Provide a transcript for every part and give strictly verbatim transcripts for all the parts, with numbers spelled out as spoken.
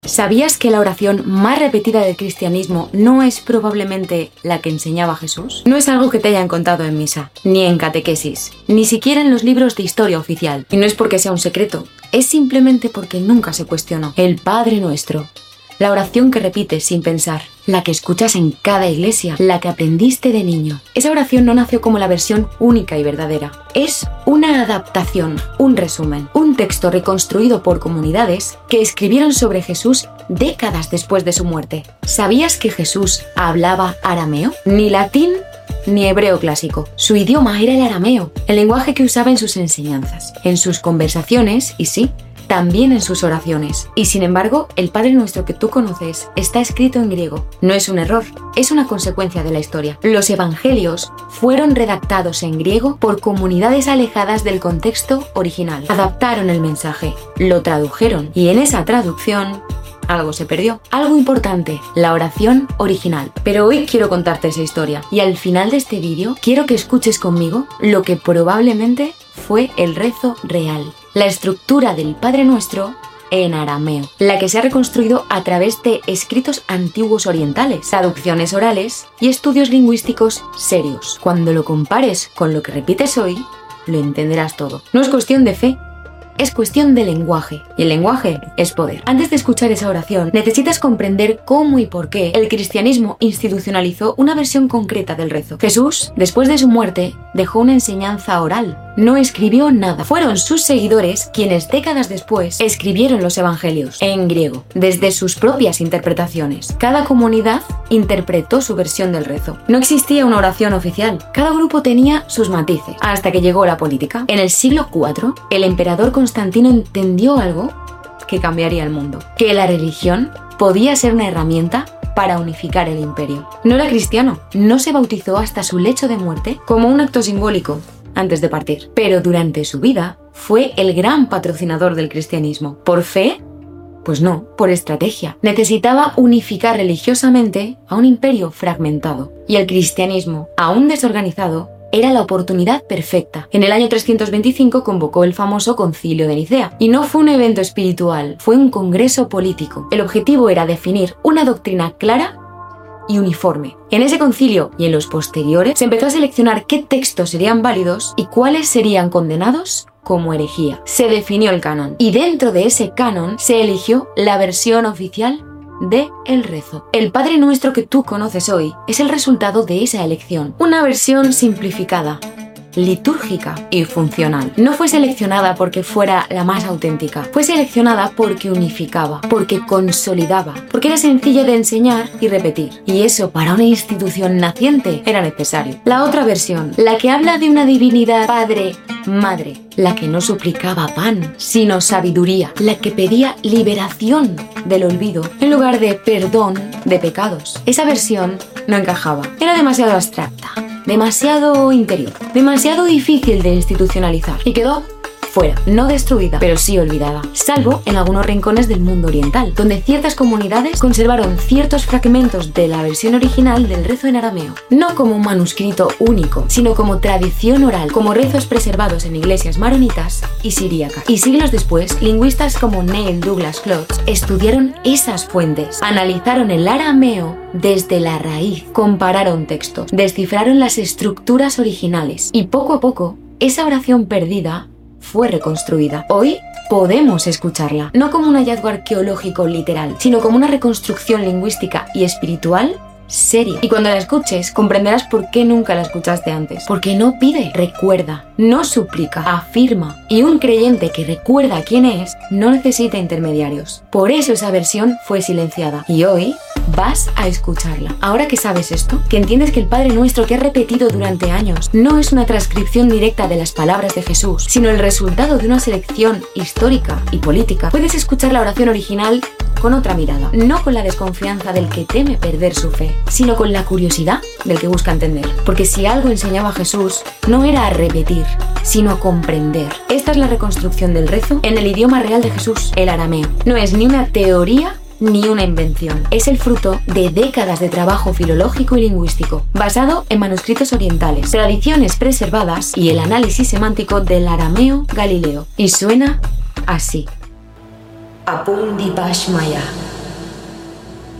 ¿Sabías que la oración más repetida del cristianismo no es probablemente la que enseñaba Jesús? No es algo que te hayan contado en misa, ni en catequesis, ni siquiera en los libros de historia oficial. Y no es porque sea un secreto, es simplemente porque nunca se cuestionó. El Padre Nuestro. La oración que repites sin pensar, la que escuchas en cada iglesia, la que aprendiste de niño. Esa oración no nació como la versión única y verdadera. Es una adaptación, un resumen, un texto reconstruido por comunidades que escribieron sobre Jesús décadas después de su muerte. ¿Sabías que Jesús hablaba arameo? Ni latín ni hebreo clásico. Su idioma era el arameo, el lenguaje que usaba en sus enseñanzas, en sus conversaciones y sí, también en sus oraciones. Y sin embargo, el Padre Nuestro que tú conoces está escrito en griego. No es un error, es una consecuencia de la historia. Los evangelios fueron redactados en griego por comunidades alejadas del contexto original. Adaptaron el mensaje, lo tradujeron y en esa traducción algo se perdió. Algo importante, la oración original. Pero hoy quiero contarte esa historia y al final de este vídeo quiero que escuches conmigo lo que probablemente fue el rezo real. La estructura del Padre Nuestro en arameo, la que se ha reconstruido a través de escritos antiguos orientales, traducciones orales y estudios lingüísticos serios. Cuando lo compares con lo que repites hoy, lo entenderás todo. No es cuestión de fe, es cuestión de lenguaje, y el lenguaje es poder. Antes de escuchar esa oración, necesitas comprender cómo y por qué el cristianismo institucionalizó una versión concreta del rezo. Jesús, después de su muerte, dejó una enseñanza oral. No escribió nada. Fueron sus seguidores quienes décadas después escribieron los evangelios en griego, desde sus propias interpretaciones. Cada comunidad interpretó su versión del rezo. No existía una oración oficial. Cada grupo tenía sus matices, hasta que llegó la política. En el siglo cuarto, el emperador Constantino entendió algo que cambiaría el mundo, que la religión podía ser una herramienta para unificar el imperio. No era cristiano, no se bautizó hasta su lecho de muerte como un acto simbólico antes de partir, pero durante su vida fue el gran patrocinador del cristianismo. ¿Por fe? Pues no, por estrategia. Necesitaba unificar religiosamente a un imperio fragmentado, y el cristianismo, aún desorganizado, era la oportunidad perfecta. En el año trescientos veinticinco convocó el famoso Concilio de Nicea. Y no fue un evento espiritual, fue un congreso político. El objetivo era definir una doctrina clara y uniforme. En ese concilio y en los posteriores se empezó a seleccionar qué textos serían válidos y cuáles serían condenados como herejía. Se definió el canon y dentro de ese canon se eligió la versión oficial de el rezo. El Padre Nuestro que tú conoces hoy es el resultado de esa elección. Una versión simplificada, litúrgica y funcional. No fue seleccionada porque fuera la más auténtica, fue seleccionada porque unificaba, porque consolidaba, porque era sencilla de enseñar y repetir. Y eso para una institución naciente era necesario. La otra versión, la que habla de una divinidad padre, madre, la que no suplicaba pan, sino sabiduría, la que pedía liberación del olvido en lugar de perdón de pecados. Esa versión no encajaba, era demasiado abstracta, demasiado interior, demasiado difícil de institucionalizar y quedó fuera, no destruida, pero sí olvidada, salvo en algunos rincones del mundo oriental, donde ciertas comunidades conservaron ciertos fragmentos de la versión original del rezo en arameo, no como un manuscrito único, sino como tradición oral, como rezos preservados en iglesias maronitas y siríacas. Y siglos después, lingüistas como Neil Douglas Klotz estudiaron esas fuentes, analizaron el arameo desde la raíz, compararon textos, descifraron las estructuras originales y poco a poco, esa oración perdida fue reconstruida. Hoy podemos escucharla, no como un hallazgo arqueológico literal, sino como una reconstrucción lingüística y espiritual seria. Y cuando la escuches, comprenderás por qué nunca la escuchaste antes. Porque no pide, recuerda, no suplica, afirma. Y un creyente que recuerda quién es, no necesita intermediarios. Por eso esa versión fue silenciada. Y hoy vas a escucharla. Ahora que sabes esto, que entiendes que el Padre Nuestro que has repetido durante años no es una transcripción directa de las palabras de Jesús, sino el resultado de una selección histórica y política, puedes escuchar la oración original con otra mirada, no con la desconfianza del que teme perder su fe, sino con la curiosidad del que busca entender. Porque si algo enseñaba Jesús, no era a repetir, sino a comprender. Esta es la reconstrucción del rezo en el idioma real de Jesús, el arameo. No es ni una teoría ni una invención. Es el fruto de décadas de trabajo filológico y lingüístico, basado en manuscritos orientales, tradiciones preservadas y el análisis semántico del arameo galileo. Y suena así. Apundipashmaya.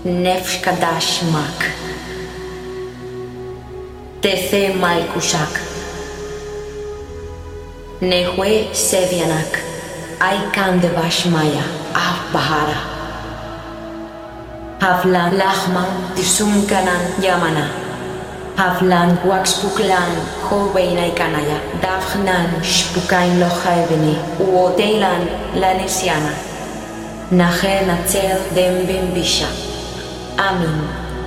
Nefesh Kadash Mak, Tece Malkushak, Nehue Sevianak, Aikan de Bashmaya, Av Bahara, Havlan Lahman Tisumkanan Yamana, Havlan Waxpuklan Hoveina Ikanaya, Davnan Shpukain Lojaeveni, Uoteilan Lanesiana, Nahe Natzel Dembin Bisha. Amin.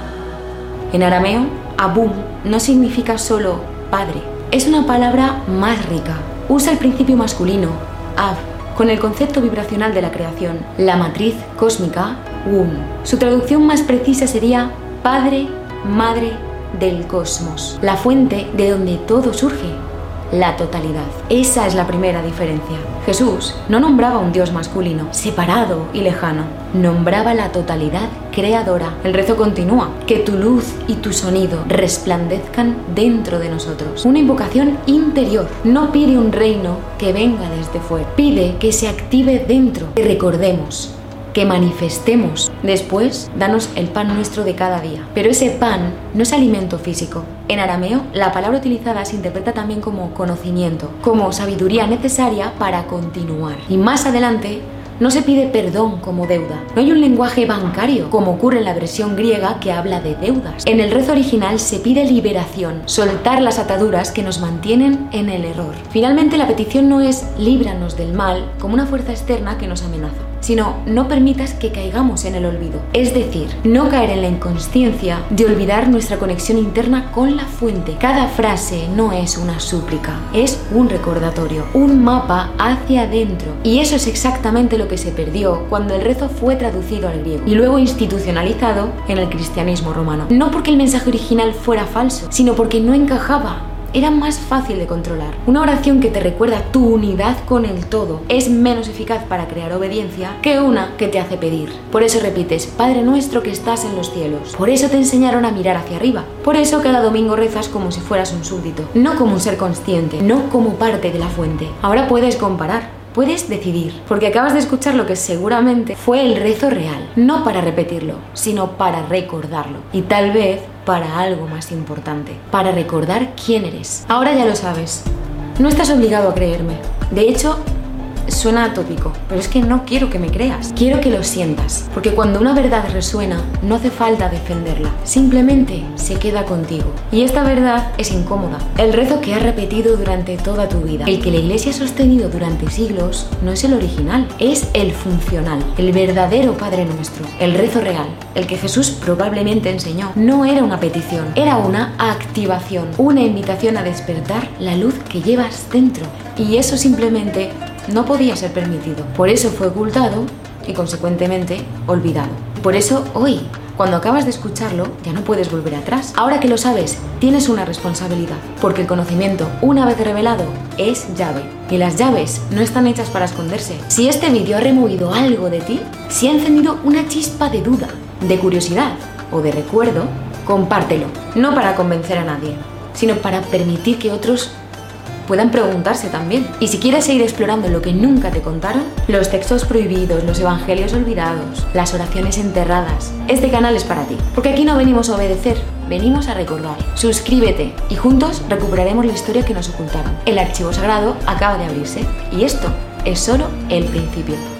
En arameo, Abum no significa solo padre, es una palabra más rica. Usa el principio masculino, Ab, con el concepto vibracional de la creación, la matriz cósmica, Wum. Su traducción más precisa sería Padre, Madre del Cosmos, la fuente de donde todo surge, la totalidad. Esa es la primera diferencia. Jesús no nombraba un Dios masculino, separado y lejano, nombraba la totalidad creadora. El rezo continúa, que tu luz y tu sonido resplandezcan dentro de nosotros. Una invocación interior, no pide un reino que venga desde fuera, pide que se active dentro, que recordemos, que manifestemos. Después, danos el pan nuestro de cada día. Pero ese pan no es alimento físico. En arameo, la palabra utilizada se interpreta también como conocimiento, como sabiduría necesaria para continuar. Y más adelante, no se pide perdón como deuda. No hay un lenguaje bancario, como ocurre en la versión griega que habla de deudas. En el rezo original se pide liberación, soltar las ataduras que nos mantienen en el error. Finalmente, la petición no es líbranos del mal como una fuerza externa que nos amenaza, sino no permitas que caigamos en el olvido. Es decir, no caer en la inconsciencia de olvidar nuestra conexión interna con la fuente. Cada frase no es una súplica, es un recordatorio, un mapa hacia adentro. Y eso es exactamente lo que se perdió cuando el rezo fue traducido al griego y luego institucionalizado en el cristianismo romano. No porque el mensaje original fuera falso, sino porque no encajaba. Era más fácil de controlar. Una oración que te recuerda tu unidad con el todo es menos eficaz para crear obediencia que una que te hace pedir. Por eso repites, Padre nuestro que estás en los cielos. Por eso te enseñaron a mirar hacia arriba. Por eso cada domingo rezas como si fueras un súbdito, no como un ser consciente, no como parte de la fuente. Ahora puedes comparar. Puedes decidir, porque acabas de escuchar lo que seguramente fue el rezo real, no para repetirlo, sino para recordarlo. Y tal vez para algo más importante, para recordar quién eres. Ahora ya lo sabes, no estás obligado a creerme. De hecho, suena atópico, pero es que no quiero que me creas, quiero que lo sientas, porque cuando una verdad resuena, no hace falta defenderla, simplemente se queda contigo. Y esta verdad es incómoda, el rezo que has repetido durante toda tu vida, el que la Iglesia ha sostenido durante siglos, no es el original, es el funcional, el verdadero Padre Nuestro, el rezo real, el que Jesús probablemente enseñó. No era una petición, era una activación, una invitación a despertar la luz que llevas dentro, y eso simplemente no podía ser permitido. Por eso fue ocultado y, consecuentemente, olvidado. Por eso, hoy, cuando acabas de escucharlo, ya no puedes volver atrás. Ahora que lo sabes, tienes una responsabilidad, porque el conocimiento, una vez revelado, es llave. Y las llaves no están hechas para esconderse. Si este vídeo ha removido algo de ti, si ha encendido una chispa de duda, de curiosidad o de recuerdo, compártelo. No para convencer a nadie, sino para permitir que otros puedan preguntarse también. Y si quieres seguir explorando lo que nunca te contaron, los textos prohibidos, los evangelios olvidados, las oraciones enterradas, este canal es para ti, porque aquí no venimos a obedecer, venimos a recordar. Suscríbete y juntos recuperaremos la historia que nos ocultaron. El archivo sagrado acaba de abrirse y esto es solo el principio.